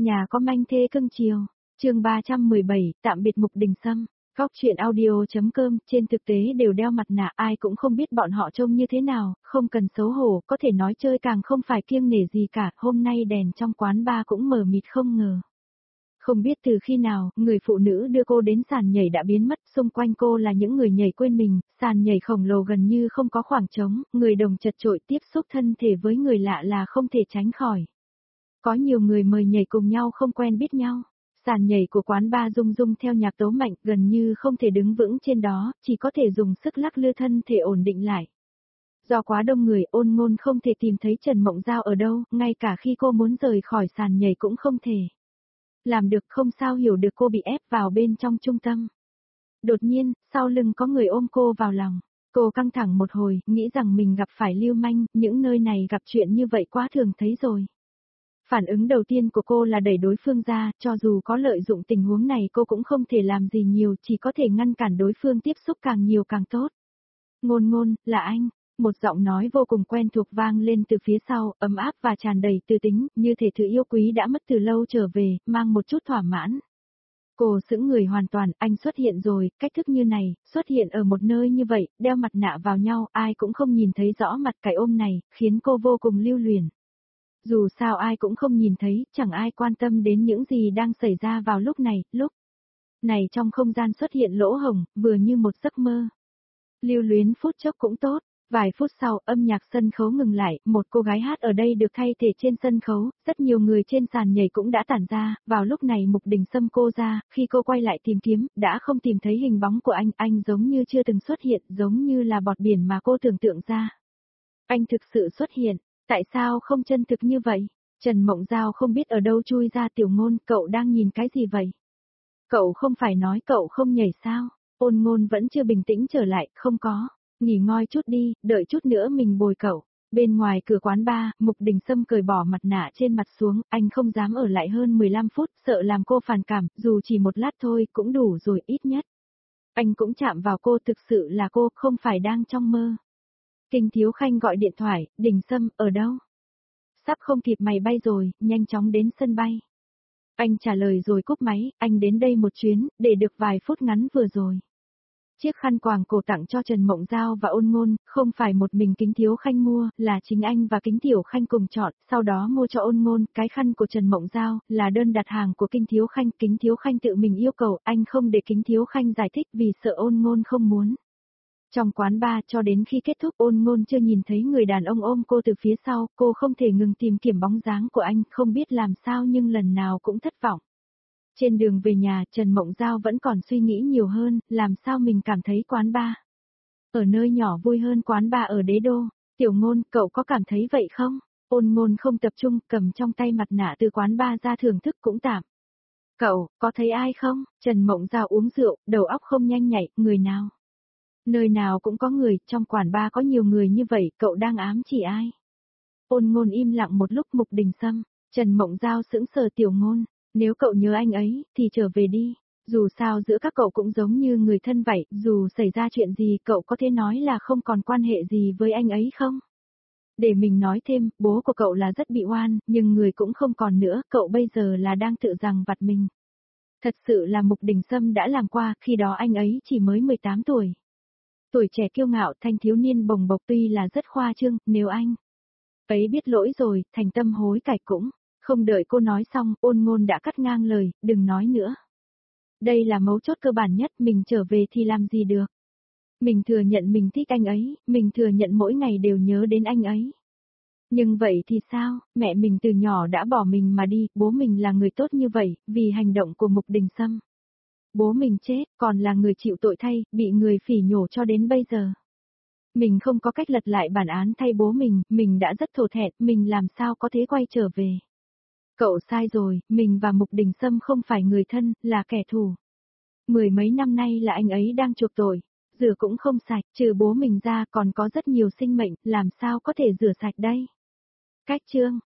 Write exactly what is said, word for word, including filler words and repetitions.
Nhà có manh thê cưng chiều. Chương ba trăm mười bảy, tạm biệt Mục Đình Sâm. Góc truyện audio.com, trên thực tế đều đeo mặt nạ, ai cũng không biết bọn họ trông như thế nào, không cần xấu hổ, có thể nói chơi càng không phải kiêng nể gì cả, hôm nay đèn trong quán bar cũng mờ mịt không ngờ. Không biết từ khi nào, người phụ nữ đưa cô đến sàn nhảy đã biến mất, xung quanh cô là những người nhảy quên mình, sàn nhảy khổng lồ gần như không có khoảng trống, người đồng chật chội tiếp xúc thân thể với người lạ là không thể tránh khỏi. Có nhiều người mời nhảy cùng nhau không quen biết nhau. Sàn nhảy của quán bar rung rung theo nhạc tấu mạnh, gần như không thể đứng vững trên đó, chỉ có thể dùng sức lắc lư thân thể ổn định lại. Do quá đông người, Ôn Ngôn không thể tìm thấy Trần Mộng Giao ở đâu, ngay cả khi cô muốn rời khỏi sàn nhảy cũng không thể. Làm được không sao hiểu được cô bị ép vào bên trong trung tâm. Đột nhiên, sau lưng có người ôm cô vào lòng. Cô căng thẳng một hồi, nghĩ rằng mình gặp phải lưu manh, những nơi này gặp chuyện như vậy quá thường thấy rồi. Phản ứng đầu tiên của cô là đẩy đối phương ra, cho dù có lợi dụng tình huống này cô cũng không thể làm gì nhiều, chỉ có thể ngăn cản đối phương tiếp xúc càng nhiều càng tốt. Ngôn Ngôn, là anh, một giọng nói vô cùng quen thuộc vang lên từ phía sau, ấm áp và tràn đầy tư tính, như thể thứ yêu quý đã mất từ lâu trở về, mang một chút thỏa mãn. Cô sững người hoàn toàn, anh xuất hiện rồi, cách thức như này, xuất hiện ở một nơi như vậy, đeo mặt nạ vào nhau, ai cũng không nhìn thấy rõ mặt cái ôm này, khiến cô vô cùng lưu luyến. Dù sao ai cũng không nhìn thấy, chẳng ai quan tâm đến những gì đang xảy ra vào lúc này, lúc này trong không gian xuất hiện lỗ hổng, vừa như một giấc mơ. Lưu luyến phút chốc cũng tốt, vài phút sau âm nhạc sân khấu ngừng lại, một cô gái hát ở đây được thay thể trên sân khấu, rất nhiều người trên sàn nhảy cũng đã tản ra, vào lúc này Mục Đình Sâm cô ra, khi cô quay lại tìm kiếm, đã không tìm thấy hình bóng của anh, anh giống như chưa từng xuất hiện, giống như là bọt biển mà cô tưởng tượng ra. Anh thực sự xuất hiện. Tại sao không chân thực như vậy? Trần Mộng Giao không biết ở đâu chui ra. Tiểu Ngôn, cậu đang nhìn cái gì vậy? Cậu không phải nói cậu không nhảy sao? Ôn Ngôn vẫn chưa bình tĩnh trở lại, không có. Nghỉ ngơi chút đi, đợi chút nữa mình bồi cậu. Bên ngoài cửa quán bar, Mục Đình Sâm cởi bỏ mặt nạ trên mặt xuống, anh không dám ở lại hơn mười lăm phút, sợ làm cô phản cảm, dù chỉ một lát thôi cũng đủ rồi ít nhất. Anh cũng chạm vào cô, thực sự là cô, không phải đang trong mơ. Kinh Thiếu Khanh gọi điện thoại, Đình Sâm, ở đâu? Sắp không kịp mày bay rồi, nhanh chóng đến sân bay. Anh trả lời rồi cúp máy, anh đến đây một chuyến, để được vài phút ngắn vừa rồi. Chiếc khăn quàng cổ tặng cho Trần Mộng Giao và Ôn Ngôn, không phải một mình Kính Thiếu Khanh mua, là chính anh và Kính Tiểu Khanh cùng chọn, sau đó mua cho Ôn Ngôn, cái khăn của Trần Mộng Giao, là đơn đặt hàng của Kính Thiếu Khanh, Kính Thiếu Khanh tự mình yêu cầu, anh không để Kính Thiếu Khanh giải thích vì sợ Ôn Ngôn không muốn. Trong quán bar cho đến khi kết thúc Ôn Ngôn chưa nhìn thấy người đàn ông ôm cô từ phía sau, cô không thể ngừng tìm kiếm bóng dáng của anh, không biết làm sao nhưng lần nào cũng thất vọng. Trên đường về nhà, Trần Mộng Giao vẫn còn suy nghĩ nhiều hơn, làm sao mình cảm thấy quán bar ở nơi nhỏ vui hơn quán bar ở đế đô. Tiểu Ngôn, cậu có cảm thấy vậy không? Ôn Ngôn không tập trung, cầm trong tay mặt nạ từ quán bar ra thưởng thức cũng tạm. Cậu, có thấy ai không? Trần Mộng Giao uống rượu, đầu óc không nhanh nhạy, người nào? Nơi nào cũng có người, trong quán bar có nhiều người như vậy, cậu đang ám chỉ ai? Ôn Ngôn im lặng một lúc. Mục Đình Sâm, Trần Mộng Giao sững sờ. Tiểu Ngôn, nếu cậu nhớ anh ấy, thì trở về đi, dù sao giữa các cậu cũng giống như người thân vậy, dù xảy ra chuyện gì cậu có thể nói là không còn quan hệ gì với anh ấy không? Để mình nói thêm, bố của cậu là rất bị oan, nhưng người cũng không còn nữa, cậu bây giờ là đang tự giằng vặt mình. Thật sự là Mục Đình Sâm đã làm qua, khi đó anh ấy chỉ mới mười tám tuổi. Tuổi trẻ kiêu ngạo, thanh thiếu niên bồng bộc tuy là rất khoa trương, nếu anh ấy biết lỗi rồi, thành tâm hối cải cũng. Không đợi cô nói xong, Ôn Ngôn đã cắt ngang lời, đừng nói nữa. Đây là mấu chốt cơ bản nhất, mình trở về thì làm gì được. Mình thừa nhận mình thích anh ấy, mình thừa nhận mỗi ngày đều nhớ đến anh ấy. Nhưng vậy thì sao, mẹ mình từ nhỏ đã bỏ mình mà đi, bố mình là người tốt như vậy, vì hành động của Mục Đình Sâm. Bố mình chết, còn là người chịu tội thay, bị người phỉ nhổ cho đến bây giờ. Mình không có cách lật lại bản án thay bố mình, mình đã rất thổ thẹn, mình làm sao có thể quay trở về. Cậu sai rồi, mình và Mục Đình Sâm không phải người thân, là kẻ thù. Mười mấy năm nay là anh ấy đang chuộc tội, rửa cũng không sạch, trừ bố mình ra còn có rất nhiều sinh mệnh, làm sao có thể rửa sạch đây. Cách chương